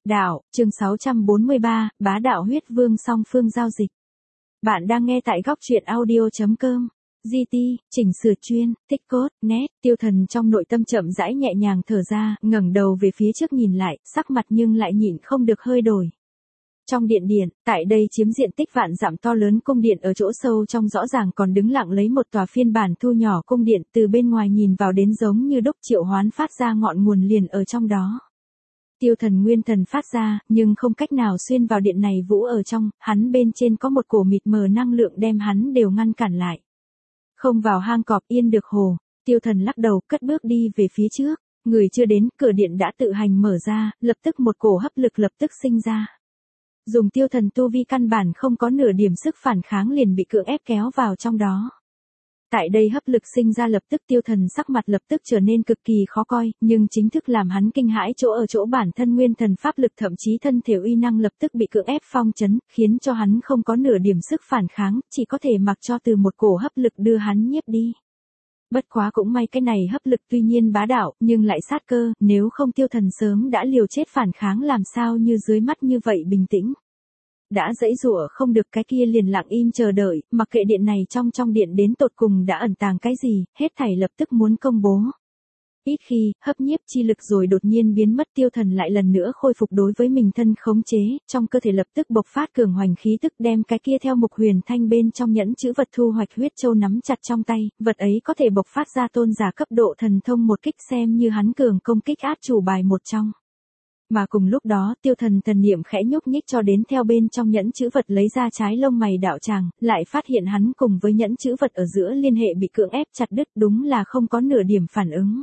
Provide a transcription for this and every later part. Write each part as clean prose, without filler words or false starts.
Đạo, chương 643, bá đạo huyết vương song phương giao dịch. Bạn đang nghe tại góc truyện audio.com. GT, chỉnh sửa chuyên, tích cốt, nét, Tiêu Thần trong nội tâm chậm rãi nhẹ nhàng thở ra, ngẩng đầu về phía trước nhìn lại, sắc mặt nhưng lại nhịn không được hơi đổi. Trong điện, tại đây chiếm diện tích vạn dặm to lớn cung điện ở chỗ sâu trong rõ ràng còn đứng lặng lấy một tòa phiên bản thu nhỏ cung điện, từ bên ngoài nhìn vào đến giống như đúc triệu hoán phát ra ngọn nguồn liền ở trong đó. Tiêu Thần nguyên thần phát ra, nhưng không cách nào xuyên vào điện này vũ ở trong, hắn bên trên có một cổ mịt mờ năng lượng đem hắn đều ngăn cản lại. Không vào hang cọp yên được hồ, Tiêu Thần lắc đầu cất bước đi về phía trước, người chưa đến, cửa điện đã tự hành mở ra, lập tức một cổ hấp lực lập tức sinh ra. Dùng Tiêu Thần tu vi căn bản không có nửa điểm sức phản kháng liền bị cưỡng ép kéo vào trong đó. Tại đây hấp lực sinh ra lập tức Tiêu Thần sắc mặt lập tức trở nên cực kỳ khó coi, nhưng chính thức làm hắn kinh hãi chỗ ở chỗ bản thân nguyên thần pháp lực thậm chí thân thể uy năng lập tức bị cưỡng ép phong trấn, khiến cho hắn không có nửa điểm sức phản kháng, chỉ có thể mặc cho từ một cổ hấp lực đưa hắn nhiếp đi. Bất quá cũng may cái này hấp lực tuy nhiên bá đạo, nhưng lại sát cơ, nếu không Tiêu Thần sớm đã liều chết phản kháng làm sao như dưới mắt như vậy bình tĩnh. Đã giãy giụa không được cái kia liền lặng im chờ đợi, mặc kệ điện này trong điện đến tột cùng đã ẩn tàng cái gì, hết thảy lập tức muốn công bố. Ít khi, hấp nhiếp chi lực rồi đột nhiên biến mất Tiêu Thần lại lần nữa khôi phục đối với mình thân khống chế, trong cơ thể lập tức bộc phát cường hoành khí tức đem cái kia theo mục huyền thanh bên trong nhẫn chữ vật thu hoạch huyết châu nắm chặt trong tay, vật ấy có thể bộc phát ra tôn giả cấp độ thần thông một kích xem như hắn cường công kích át chủ bài một trong. Mà cùng lúc đó Tiêu Thần thần niệm khẽ nhúc nhích cho đến theo bên trong nhẫn chữ vật lấy ra trái lông mày đạo tràng, lại phát hiện hắn cùng với nhẫn chữ vật ở giữa liên hệ bị cưỡng ép chặt đứt đúng là không có nửa điểm phản ứng.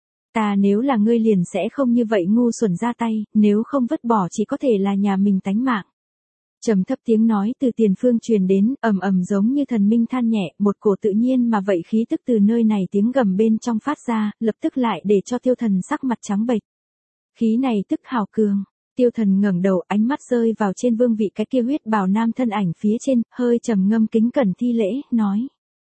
Ta nếu là ngươi liền sẽ không như vậy ngu xuẩn ra tay, nếu không vứt bỏ chỉ có thể là nhà mình tánh mạng. Trầm thấp tiếng nói từ tiền phương truyền đến, ầm ầm giống như thần minh than nhẹ, một cổ tự nhiên mà vậy khí tức từ nơi này tiếng gầm bên trong phát ra, lập tức lại để cho Tiêu Thần sắc mặt trắng bệch. Khí này tức hào cường. Tiêu Thần ngẩng đầu, ánh mắt rơi vào trên vương vị cái kia huyết bào nam thân ảnh phía trên, hơi trầm ngâm kính cẩn thi lễ, nói: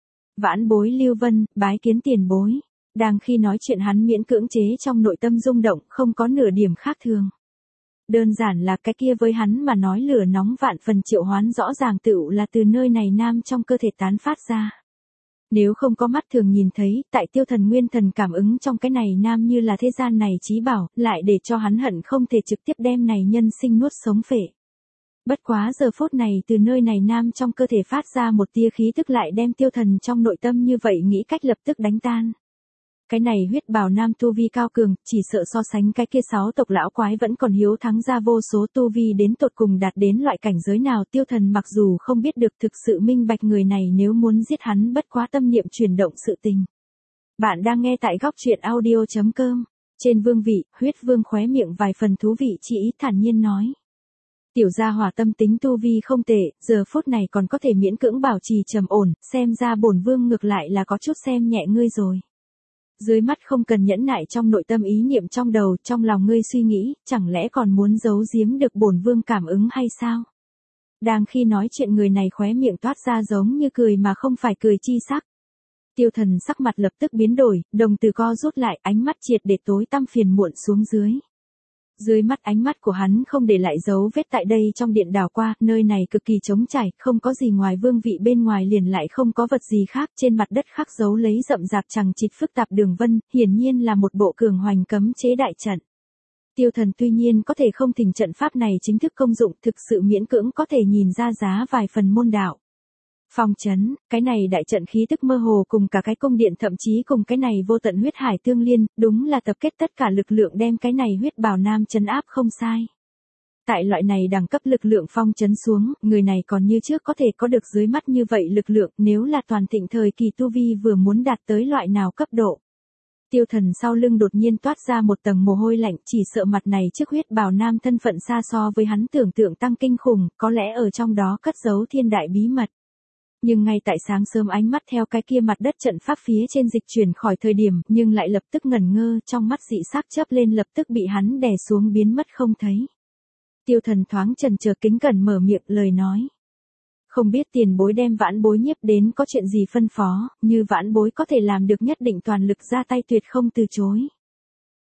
Vãn bối Lưu Vân, bái kiến tiền bối. Đang khi nói chuyện hắn miễn cưỡng chế trong nội tâm rung động, không có nửa điểm khác thường. Đơn giản là cái kia với hắn mà nói lửa nóng vạn phần triệu hoán rõ ràng tựu là từ nơi này nam trong cơ thể tán phát ra. Nếu không có mắt thường nhìn thấy, tại Tiêu Thần nguyên thần cảm ứng trong cái này nam như là thế gian này chí bảo, lại để cho hắn hận không thể trực tiếp đem này nhân sinh nuốt sống phệ. Bất quá giờ phút này từ nơi này nam trong cơ thể phát ra một tia khí tức lại đem Tiêu Thần trong nội tâm như vậy nghĩ cách lập tức đánh tan. Cái này huyết bào nam tu vi cao cường, chỉ sợ so sánh cái kia 6 tộc lão quái vẫn còn hiếu thắng ra vô số tu vi đến tột cùng đạt đến loại cảnh giới nào. Tiêu Thần mặc dù không biết được thực sự minh bạch người này nếu muốn giết hắn bất quá tâm niệm chuyển động sự tình. Bạn đang nghe tại góc truyện audio.com. Trên vương vị, huyết vương khóe miệng vài phần thú vị chỉ ý thản nhiên nói. Tiểu gia hỏa tâm tính tu vi không tệ, giờ phút này còn có thể miễn cưỡng bảo trì trầm ổn, xem ra bổn vương ngược lại là có chút xem nhẹ ngươi rồi. Dưới mắt không cần nhẫn nại trong nội tâm ý niệm trong đầu, trong lòng ngươi suy nghĩ, chẳng lẽ còn muốn giấu giếm được bổn vương cảm ứng hay sao? Đang khi nói chuyện người này khóe miệng toát ra giống như cười mà không phải cười chi sắc. Tiêu Thần sắc mặt lập tức biến đổi, đồng tử co rút lại, ánh mắt triệt để tối tăm phiền muộn xuống dưới. Dưới mắt ánh mắt của hắn không để lại dấu vết tại đây trong điện đảo qua, nơi này cực kỳ trống trải, không có gì ngoài vương vị bên ngoài liền lại không có vật gì khác, trên mặt đất khắc dấu lấy rậm rạp chằng chịt phức tạp đường vân, hiển nhiên là một bộ cường hoành cấm chế đại trận. Tiêu Thần tuy nhiên có thể không thỉnh trận pháp này chính thức công dụng, thực sự miễn cưỡng có thể nhìn ra giá vài phần môn đạo. Phong trấn, cái này đại trận khí tức mơ hồ cùng cả cái cung điện thậm chí cùng cái này vô tận huyết hải tương liên, đúng là tập kết tất cả lực lượng đem cái này huyết bào nam trấn áp không sai. Tại loại này đẳng cấp lực lượng phong trấn xuống, người này còn như trước có thể có được dưới mắt như vậy lực lượng nếu là toàn thịnh thời kỳ tu vi vừa muốn đạt tới loại nào cấp độ. Tiêu Thần sau lưng đột nhiên toát ra một tầng mồ hôi lạnh, chỉ sợ mặt này trước huyết bào nam thân phận xa so với hắn tưởng tượng tăng kinh khủng, có lẽ ở trong đó cất giấu thiên đại bí mật. Nhưng ngay tại sáng sớm ánh mắt theo cái kia mặt đất trận pháp phía trên dịch chuyển khỏi thời điểm, nhưng lại lập tức ngẩn ngơ, trong mắt dị sắc chớp lên lập tức bị hắn đè xuống biến mất không thấy. Tiêu Thần thoáng chần chờ kính cẩn mở miệng lời nói. Không biết tiền bối đem vãn bối nhiếp đến có chuyện gì phân phó, như vãn bối có thể làm được nhất định toàn lực ra tay tuyệt không từ chối.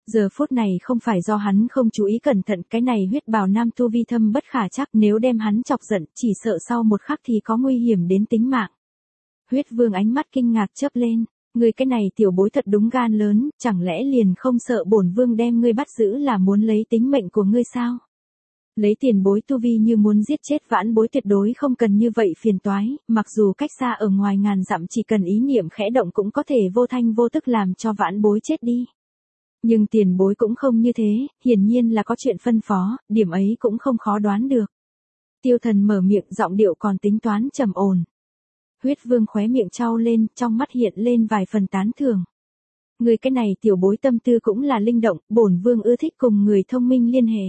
Giờ phút này không phải do hắn không chú ý cẩn thận, cái này huyết bào nam tu vi thâm bất khả trắc, nếu đem hắn chọc giận, chỉ sợ sau một khắc thì có nguy hiểm đến tính mạng. Huyết vương ánh mắt kinh ngạc chớp lên, ngươi cái này tiểu bối thật đúng gan lớn, chẳng lẽ liền không sợ bổn vương đem ngươi bắt giữ là muốn lấy tính mệnh của ngươi sao? Lấy tiền bối tu vi như muốn giết chết vãn bối tuyệt đối không cần như vậy phiền toái, mặc dù cách xa ở ngoài ngàn dặm chỉ cần ý niệm khẽ động cũng có thể vô thanh vô tức làm cho vãn bối chết đi. Nhưng tiền bối cũng không như thế, hiển nhiên là có chuyện phân phó, điểm ấy cũng không khó đoán được. Tiêu thần mở miệng, giọng điệu còn tính toán trầm ổn. Huyết vương khóe miệng trao lên, trong mắt hiện lên vài phần tán thưởng. Người cái này tiểu bối tâm tư cũng là linh động, bổn vương ưa thích cùng người thông minh liên hệ.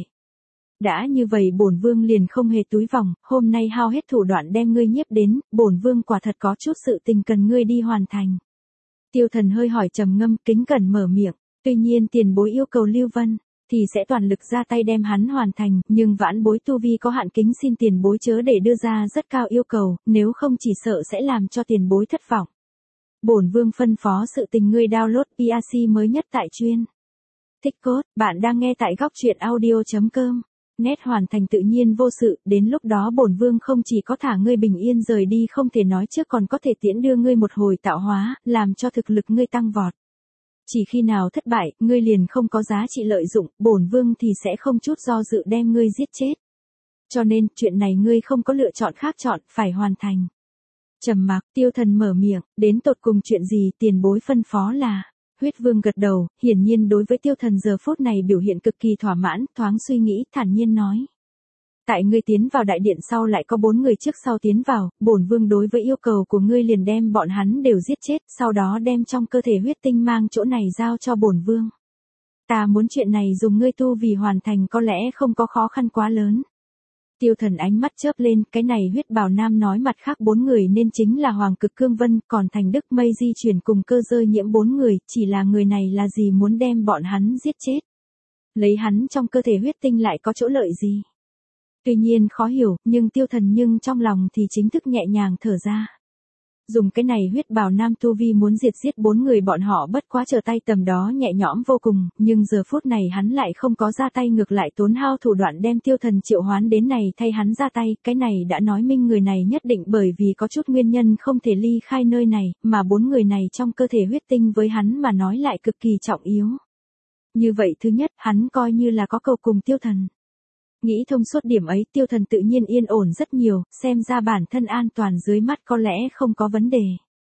Đã như vậy bổn vương liền không hề túi vòng, hôm nay hao hết thủ đoạn đem ngươi nhiếp đến, bổn vương quả thật có chút sự tình cần ngươi đi hoàn thành. Tiêu thần hơi hỏi trầm ngâm, kính cẩn mở miệng, tuy nhiên tiền bối yêu cầu Lưu Vân, thì sẽ toàn lực ra tay đem hắn hoàn thành, nhưng vãn bối tu vi có hạn, kính xin tiền bối chớ để đưa ra rất cao yêu cầu, nếu không chỉ sợ sẽ làm cho tiền bối thất vọng. Bổn vương phân phó sự tình ngươi download PRC mới nhất tại chuyên. Thích cốt, bạn đang nghe tại góc truyện audio.com. Nét hoàn thành tự nhiên vô sự, đến lúc đó bổn vương không chỉ có thả ngươi bình yên rời đi không thể nói trước còn có thể tiễn đưa ngươi một hồi tạo hóa, làm cho thực lực ngươi tăng vọt. Chỉ khi nào thất bại, ngươi liền không có giá trị lợi dụng, bổn vương thì sẽ không chút do dự đem ngươi giết chết. Cho nên, chuyện này ngươi không có lựa chọn khác, chọn, phải hoàn thành. Trầm mặc, tiêu thần mở miệng, đến tột cùng chuyện gì tiền bối phân phó là. Huyết vương gật đầu, hiển nhiên đối với tiêu thần giờ phút này biểu hiện cực kỳ thỏa mãn, thoáng suy nghĩ, thản nhiên nói. Tại ngươi tiến vào đại điện sau lại có 4 người trước sau tiến vào, bổn vương đối với yêu cầu của ngươi liền đem bọn hắn đều giết chết, sau đó đem trong cơ thể huyết tinh mang chỗ này giao cho bổn vương. Ta muốn chuyện này dùng ngươi tu vì hoàn thành có lẽ không có khó khăn quá lớn. Tiêu thần ánh mắt chớp lên, cái này huyết bào nam nói mặt khác 4 người nên chính là Hoàng Cực Cương Vân, còn Thành Đức Mây di chuyển cùng Cơ Dơi Nhiễm 4 người, chỉ là người này là gì muốn đem bọn hắn giết chết. Lấy hắn trong cơ thể huyết tinh lại có chỗ lợi gì. Tuy nhiên khó hiểu, nhưng tiêu thần nhưng trong lòng thì chính thức nhẹ nhàng thở ra. Dùng cái này huyết bào nam tu vi muốn diệt giết 4 người bọn họ bất quá trở tay tầm đó nhẹ nhõm vô cùng, nhưng giờ phút này hắn lại không có ra tay, ngược lại tốn hao thủ đoạn đem tiêu thần triệu hoán đến này thay hắn ra tay, cái này đã nói minh người này nhất định bởi vì có chút nguyên nhân không thể ly khai nơi này, mà 4 người này trong cơ thể huyết tinh với hắn mà nói lại cực kỳ trọng yếu. Như vậy thứ nhất, hắn coi như là có cầu cùng tiêu thần. Nghĩ thông suốt điểm ấy, tiêu thần tự nhiên yên ổn rất nhiều, xem ra bản thân an toàn dưới mắt có lẽ không có vấn đề.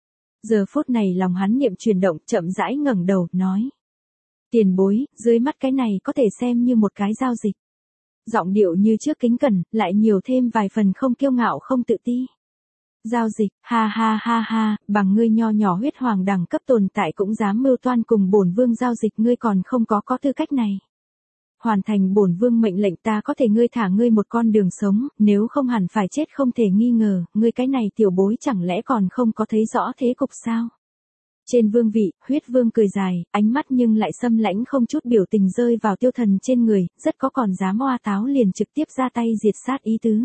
Giờ phút này lòng hắn niệm chuyển động, chậm rãi ngẩng đầu, nói. Tiền bối, dưới mắt cái này có thể xem như một cái giao dịch. Giọng điệu như trước kính cẩn, lại nhiều thêm vài phần không kiêu ngạo không tự ti. Giao dịch, ha ha ha ha, bằng ngươi nho nhỏ huyết hoàng đẳng cấp tồn tại cũng dám mưu toan cùng bổn vương giao dịch, ngươi còn không có tư cách này. Hoàn thành bổn vương mệnh lệnh ta có thể ngươi thả ngươi một con đường sống, nếu không hẳn phải chết không thể nghi ngờ, ngươi cái này tiểu bối chẳng lẽ còn không có thấy rõ thế cục sao? Trên vương vị, huyết vương cười dài, ánh mắt nhưng lại xâm lãnh không chút biểu tình rơi vào tiêu thần trên người, rất có còn dám oa táo liền trực tiếp ra tay diệt sát ý tứ.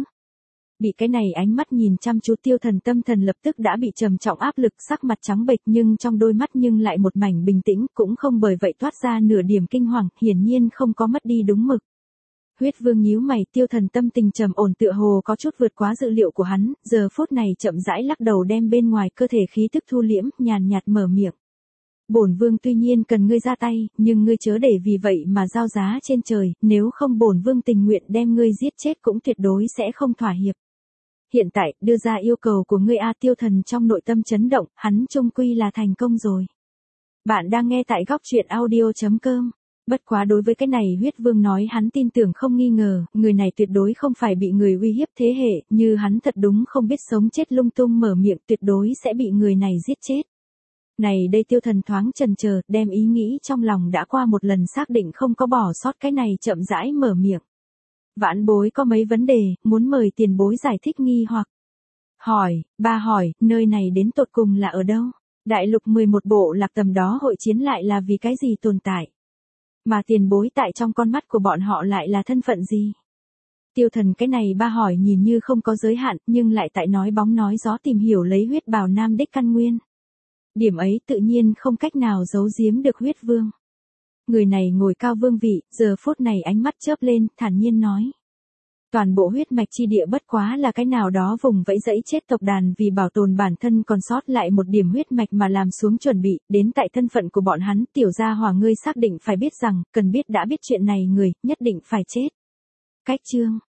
Bị cái này ánh mắt nhìn chăm chú tiêu thần tâm thần lập tức đã bị trầm trọng áp lực, sắc mặt trắng bệch nhưng trong đôi mắt nhưng lại một mảnh bình tĩnh, cũng không bởi vậy toát ra nửa điểm kinh hoàng, hiển nhiên không có mất đi đúng mực. Huyết vương nhíu mày, tiêu thần tâm tình trầm ổn tựa hồ có chút vượt quá dự liệu của hắn, giờ phút này chậm rãi lắc đầu đem bên ngoài cơ thể khí tức thu liễm, nhàn nhạt mở miệng. Bổn vương tuy nhiên cần ngươi ra tay, nhưng ngươi chớ để vì vậy mà giao giá trên trời, nếu không bổn vương tình nguyện đem ngươi giết chết cũng tuyệt đối sẽ không thỏa hiệp. Hiện tại, đưa ra yêu cầu của ngươi tiêu thần trong nội tâm chấn động, hắn chung quy là thành công rồi. Bạn đang nghe tại góc truyện audio.com. Bất quá đối với cái này huyết vương nói hắn tin tưởng không nghi ngờ, người này tuyệt đối không phải bị người uy hiếp thế hệ, như hắn thật đúng không biết sống chết lung tung mở miệng tuyệt đối sẽ bị người này giết chết. Này đây tiêu thần thoáng chần chờ, đem ý nghĩ trong lòng đã qua một lần xác định không có bỏ sót cái này chậm rãi mở miệng. Vãn bối có mấy vấn đề, muốn mời tiền bối giải thích nghi hoặc. Hỏi, nơi này đến tột cùng là ở đâu? Đại lục 11 bộ lạc tầm đó hội chiến lại là vì cái gì tồn tại? Mà tiền bối tại trong con mắt của bọn họ lại là thân phận gì? Tiêu thần cái này ba hỏi nhìn như không có giới hạn, nhưng lại tại nói bóng nói gió tìm hiểu lấy huyết bào nam đích căn nguyên. Điểm ấy tự nhiên không cách nào giấu giếm được huyết vương. Người này ngồi cao vương vị, giờ phút này ánh mắt chớp lên, thản nhiên nói. Toàn bộ huyết mạch chi địa bất quá là cái nào đó vùng vẫy dẫy chết tộc đàn vì bảo tồn bản thân còn sót lại một điểm huyết mạch mà làm xuống chuẩn bị, đến tại thân phận của bọn hắn, tiểu gia hỏa ngươi xác định phải biết rằng, cần biết đã biết chuyện này người, nhất định phải chết. Cách chương